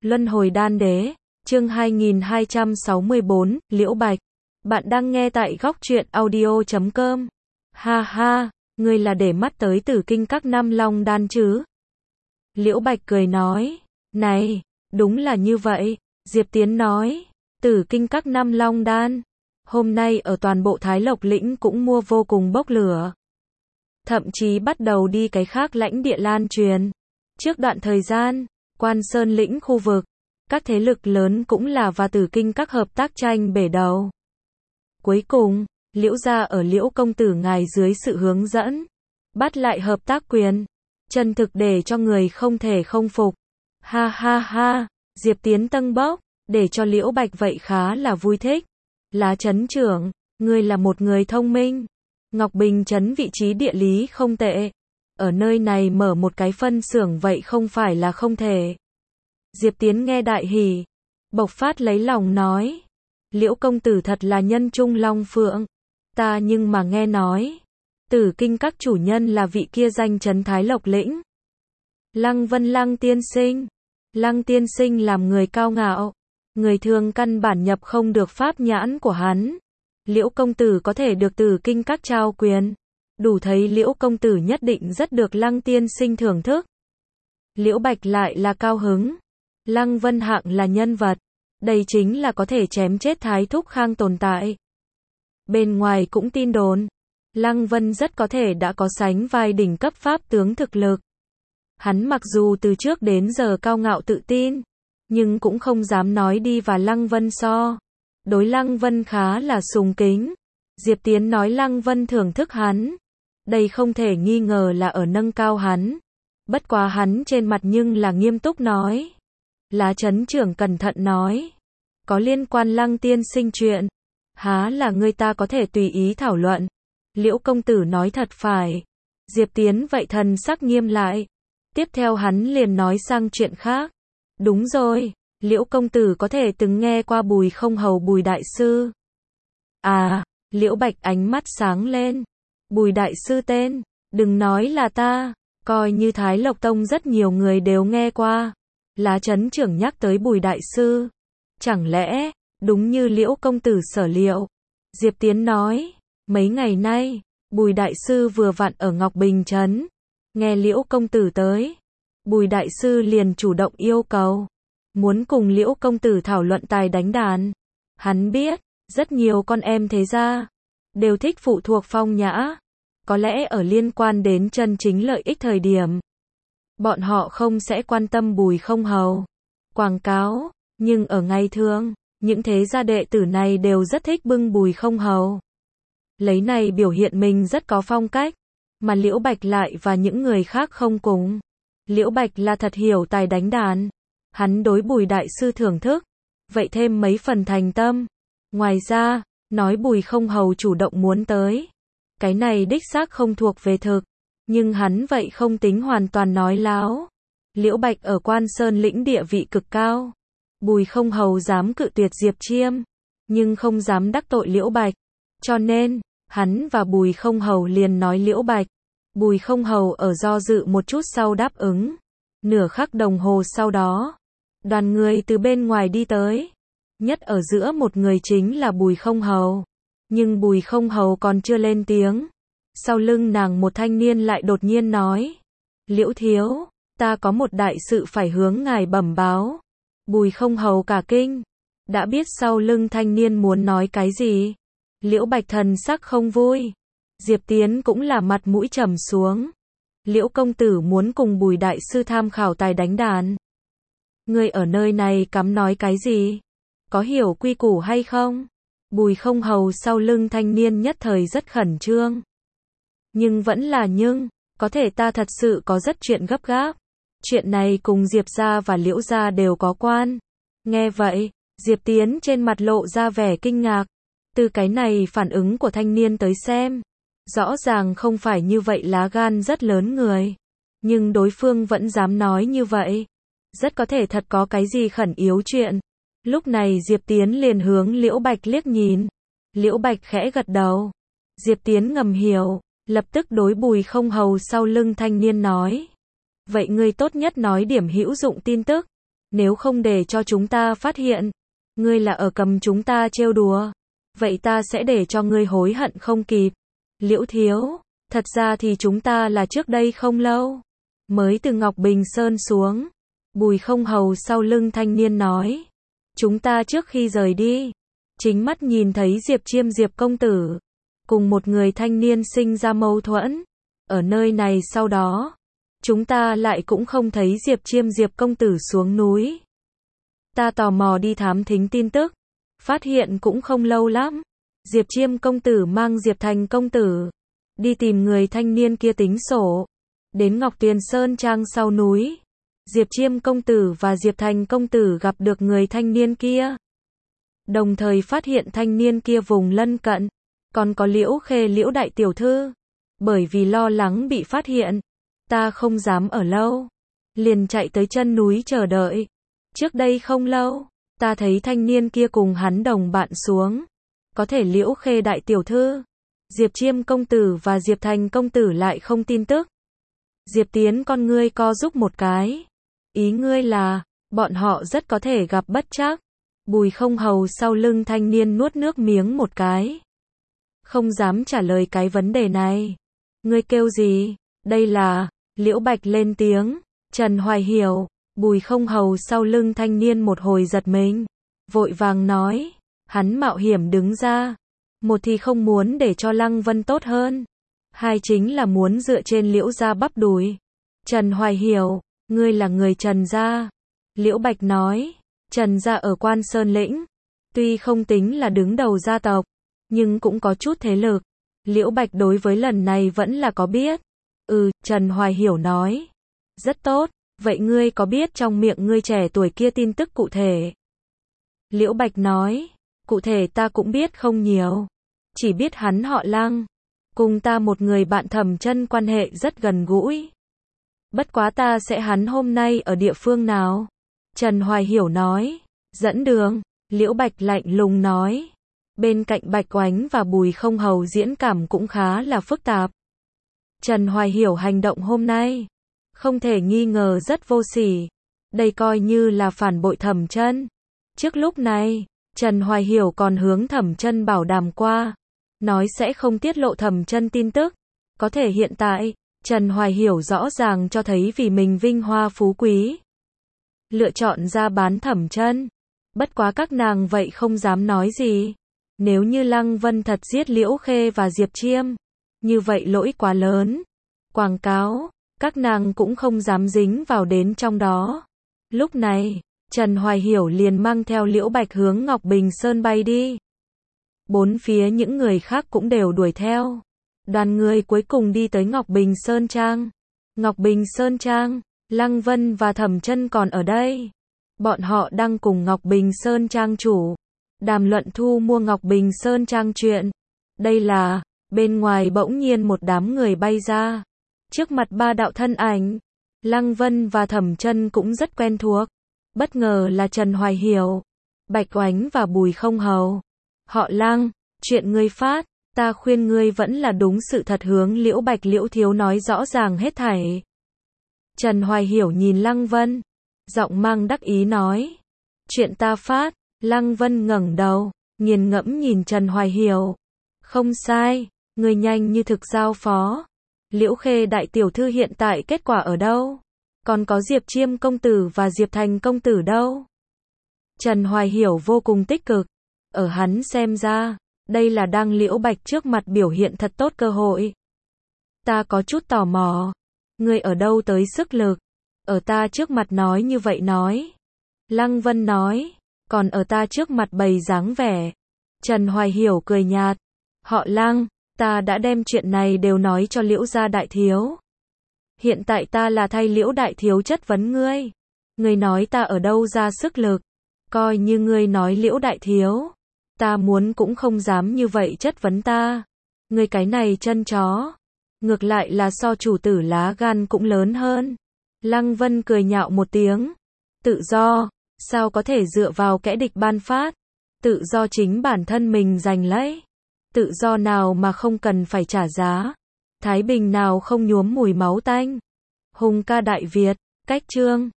Luân hồi đan đế, chương 2264, Liễu Bạch. Bạn đang nghe tại góc truyện audio.com. Ha ha, ngươi là để mắt tới Tử Kinh Các Năm Long đan chứ? Liễu Bạch cười nói, này, đúng là như vậy. Diệp Tiến nói, Tử Kinh Các Năm Long đan, hôm nay ở toàn bộ Thái Lộc lĩnh cũng mua vô cùng bốc lửa. Thậm chí bắt đầu đi cái khác lãnh địa lan truyền. Trước đoạn thời gian, Quan Sơn lĩnh khu vực, các thế lực lớn cũng là và Tử Kinh Các hợp tác tranh bể đầu. Cuối cùng, Liễu gia ở Liễu công tử ngài dưới sự hướng dẫn, bắt lại hợp tác quyền, chân thực để cho người không thể không phục. Ha ha ha, Diệp Tiến tâng bốc, để cho Liễu Bạch vậy khá là vui thích. Lá trấn trưởng, ngươi là một người thông minh. Ngọc Bình trấn vị trí địa lý không tệ. Ở nơi này mở một cái phân xưởng vậy không phải là không thể. Diệp Tiến nghe đại hỉ, bộc phát lấy lòng nói. Liễu công tử thật là nhân trung long phượng. Ta nhưng mà nghe nói, Tử Kinh Các chủ nhân là vị kia danh trấn Thái Lộc lĩnh. Lăng Vân Lăng tiên sinh. Lăng tiên sinh làm người cao ngạo. Người thường căn bản nhập không được pháp nhãn của hắn. Liễu công tử có thể được Tử Kinh Các trao quyền. Đủ thấy Liễu công tử nhất định rất được Lăng tiên sinh thưởng thức. Liễu Bạch lại là cao hứng. Lăng Vân Hạng là nhân vật. Đây chính là có thể chém chết Thái Thúc Khang tồn tại. Bên ngoài cũng tin đồn. Lăng Vân rất có thể đã có sánh vai đỉnh cấp pháp tướng thực lực. Hắn mặc dù từ trước đến giờ cao ngạo tự tin, nhưng cũng không dám nói đi và Lăng Vân so. Đối Lăng Vân khá là sùng kính. Diệp Tiến nói Lăng Vân thưởng thức hắn. Đây không thể nghi ngờ là ở nâng cao hắn. Bất quá hắn trên mặt nhưng là nghiêm túc nói. Lá trấn trưởng cẩn thận nói. Có liên quan Lăng tiên sinh chuyện. Há là người ta có thể tùy ý thảo luận. Liễu công tử nói thật phải. Diệp Tiến vậy thần sắc nghiêm lại. Tiếp theo hắn liền nói sang chuyện khác. Đúng rồi, Liễu công tử có thể từng nghe qua Bùi Không Hầu Bùi đại sư. À, Liễu Bạch ánh mắt sáng lên. Bùi đại sư tên, đừng nói là ta, coi như Thái Lộc Tông rất nhiều người đều nghe qua. Lá trấn trưởng nhắc tới Bùi đại sư. Chẳng lẽ, đúng như Liễu công tử sở liệu. Diệp Tiến nói, mấy ngày nay, Bùi đại sư vừa vặn ở Ngọc Bình trấn. Nghe Liễu công tử tới. Bùi đại sư liền chủ động yêu cầu. Muốn cùng Liễu công tử thảo luận tài đánh đàn. Hắn biết, rất nhiều con em thế gia đều thích phụ thuộc Phong Nhã. Có lẽ ở liên quan đến chân chính lợi ích thời điểm, bọn họ không sẽ quan tâm Bùi Không Hầu quảng cáo, nhưng ở ngày thường, những thế gia đệ tử này đều rất thích bưng Bùi Không Hầu. Lấy này biểu hiện mình rất có phong cách, mà Liễu Bạch lại và những người khác không cùng. Liễu Bạch là thật hiểu tài đánh đàn. Hắn đối Bùi đại sư thưởng thức, vậy thêm mấy phần thành tâm. Ngoài ra, nói Bùi Không Hầu chủ động muốn tới. Cái này đích xác không thuộc về thực, nhưng hắn vậy không tính hoàn toàn nói láo. Liễu Bạch ở Quan Sơn lĩnh địa vị cực cao. Bùi Không Hầu dám cự tuyệt Diệp Chiêm, nhưng không dám đắc tội Liễu Bạch. Cho nên, hắn và Bùi Không Hầu liền nói Liễu Bạch. Bùi Không Hầu ở do dự một chút sau đáp ứng. Nửa khắc đồng hồ sau đó, đoàn người từ bên ngoài đi tới. Nhất ở giữa một người chính là Bùi Không Hầu. Nhưng Bùi Không Hầu còn chưa lên tiếng. Sau lưng nàng một thanh niên lại đột nhiên nói. Liễu thiếu, ta có một đại sự phải hướng ngài bẩm báo. Bùi Không Hầu cả kinh. Đã biết sau lưng thanh niên muốn nói cái gì. Liễu Bạch thần sắc không vui. Diệp Tiến cũng là mặt mũi trầm xuống. Liễu công tử muốn cùng Bùi đại sư tham khảo tài đánh đàn. Ngươi ở nơi này cắm nói cái gì? Có hiểu quy củ hay không? Bùi Không Hầu sau lưng thanh niên nhất thời rất khẩn trương. Nhưng vẫn là có thể ta thật sự có rất chuyện gấp gáp. Chuyện này cùng Diệp gia và Liễu gia đều có quan. Nghe vậy, Diệp Tiến trên mặt lộ ra vẻ kinh ngạc. Từ cái này phản ứng của thanh niên tới xem, rõ ràng không phải như vậy lá gan rất lớn người. Nhưng đối phương vẫn dám nói như vậy. Rất có thể thật có cái gì khẩn yếu chuyện. Lúc này Diệp Tiến liền hướng Liễu Bạch liếc nhìn. Liễu Bạch khẽ gật đầu. Diệp Tiến ngầm hiểu, lập tức đối Bùi Không Hầu sau lưng thanh niên nói. Vậy ngươi tốt nhất nói điểm hữu dụng tin tức. nếu không để cho chúng ta phát hiện, ngươi là ở cầm chúng ta trêu đùa, vậy ta sẽ để cho ngươi hối hận không kịp. Liễu thiếu, thật ra thì chúng ta là trước đây không lâu, mới từ Ngọc Bình Sơn xuống. Bùi Không Hầu sau lưng thanh niên nói. Chúng ta trước khi rời đi, chính mắt nhìn thấy Diệp Chiêm Diệp công tử, cùng một người thanh niên sinh ra mâu thuẫn. Ở nơi này sau đó, chúng ta lại cũng không thấy Diệp Chiêm Diệp công tử xuống núi. Ta tò mò đi thám thính tin tức, phát hiện cũng không lâu lắm. Diệp Chiêm công tử mang Diệp Thành công tử, đi tìm người thanh niên kia tính sổ. Đến Ngọc Tuyền Sơn Trang sau núi, Diệp Chiêm công tử và Diệp Thành công tử gặp được người thanh niên kia. Đồng thời phát hiện thanh niên kia vùng lân cận, còn có Liễu Khê Liễu đại tiểu thư. Bởi vì lo lắng bị phát hiện, ta không dám ở lâu, liền chạy tới chân núi chờ đợi. Trước đây không lâu, ta thấy thanh niên kia cùng hắn đồng bạn xuống. Có thể Liễu Khê đại tiểu thư, Diệp Chiêm công tử và Diệp Thành công tử lại không tin tức. Diệp Tiến con ngươi co rúm một cái. Ý ngươi là, bọn họ rất có thể gặp bất trắc. Bùi Không Hầu sau lưng thanh niên nuốt nước miếng một cái, không dám trả lời cái vấn đề này. Ngươi kêu gì? Đây là, Liễu Bạch lên tiếng. Trần Hoài hiểu. Bùi Không Hầu sau lưng thanh niên một hồi giật mình, vội vàng nói. Hắn mạo hiểm đứng ra, một thì không muốn để cho Lăng Vân tốt hơn, hai chính là muốn dựa trên Liễu gia bắp đùi. Trần Hoài hiểu, ngươi là người Trần gia. Liễu Bạch nói. Trần gia ở Quan Sơn Lĩnh, tuy không tính là đứng đầu gia tộc, nhưng cũng có chút thế lực. Liễu Bạch đối với lần này vẫn là có biết. Trần Hoài hiểu nói. Rất tốt, vậy ngươi có biết trong miệng ngươi trẻ tuổi kia tin tức cụ thể? Liễu Bạch nói. Cụ thể ta cũng biết không nhiều, chỉ biết hắn họ Lăng, cùng ta một người bạn Thẩm Chân quan hệ rất gần gũi. Bất quá ta sẽ hắn hôm nay ở địa phương nào? Trần Hoài hiểu nói. Dẫn đường. Liễu Bạch lạnh lùng nói. Bên cạnh Bạch Oánh và Bùi Không Hầu diễn cảm cũng khá là phức tạp. Trần Hoài hiểu hành động hôm nay, không thể nghi ngờ rất vô sỉ. Đây coi như là phản bội Thẩm Chân. Trước lúc này, Trần Hoài hiểu còn hướng Thẩm Chân bảo đảm qua, nói sẽ không tiết lộ Thẩm Chân tin tức. Có thể hiện tại, Trần Hoài hiểu rõ ràng cho thấy vì mình vinh hoa phú quý, lựa chọn ra bán Thẩm Chân. Bất quá các nàng vậy không dám nói gì. Nếu như Lăng Vân thật giết Liễu Khê và Diệp Chiêm, như vậy lỗi quá lớn. Quảng cáo, các nàng cũng không dám dính vào đến trong đó. Lúc này, Trần Hoài hiểu liền mang theo Liễu Bạch hướng Ngọc Bình Sơn bay đi. Bốn phía những người khác cũng đều đuổi theo. Đoàn người cuối cùng đi tới Ngọc Bình Sơn Trang. Ngọc Bình Sơn Trang, Lăng Vân và Thẩm Chân còn ở đây. Bọn họ đang cùng Ngọc Bình Sơn Trang chủ đàm luận thu mua Ngọc Bình Sơn Trang chuyện. Đây là, bên ngoài bỗng nhiên một đám người bay ra. Trước mặt ba đạo thân ảnh, Lăng Vân và Thẩm Chân cũng rất quen thuộc. Bất ngờ là Trần Hoài hiểu, Bạch Oánh và Bùi Không Hầu. Họ Lăng, chuyện ngươi phát, ta khuyên ngươi vẫn là đúng sự thật hướng Liễu Bạch Liễu thiếu nói rõ ràng hết thảy. Trần Hoài hiểu nhìn Lăng Vân, giọng mang đắc ý nói. Chuyện ta phát. Lăng Vân ngẩng đầu, nghiền ngẫm nhìn Trần Hoài hiểu. Không sai, người nhanh như thực giao phó. Liễu Khê đại tiểu thư hiện tại kết quả ở đâu? Còn có Diệp Chiêm công tử và Diệp Thành công tử đâu? Trần Hoài hiểu vô cùng tích cực. Ở hắn xem ra, đây là đang Liễu Bạch trước mặt biểu hiện thật tốt cơ hội. Ta có chút tò mò. Ngươi ở đâu tới sức lực? Ở ta trước mặt nói như vậy nói. Lăng Vân nói. Còn ở ta trước mặt bày dáng vẻ. Trần Hoài hiểu cười nhạt. Họ Lăng, ta đã đem chuyện này đều nói cho Liễu gia đại thiếu. Hiện tại ta là thay Liễu đại thiếu chất vấn ngươi. Ngươi nói ta ở đâu ra sức lực? Coi như ngươi nói Liễu đại thiếu, ta muốn cũng không dám như vậy chất vấn ta. Ngươi cái này chân chó, ngược lại là so chủ tử lá gan cũng lớn hơn. Lăng Vân cười nhạo một tiếng. Tự do, sao có thể dựa vào kẻ địch ban phát? Tự do chính bản thân mình giành lấy. Tự do nào mà không cần phải trả giá? Thái bình nào không nhuốm mùi máu tanh? Hùng ca Đại Việt, cách chương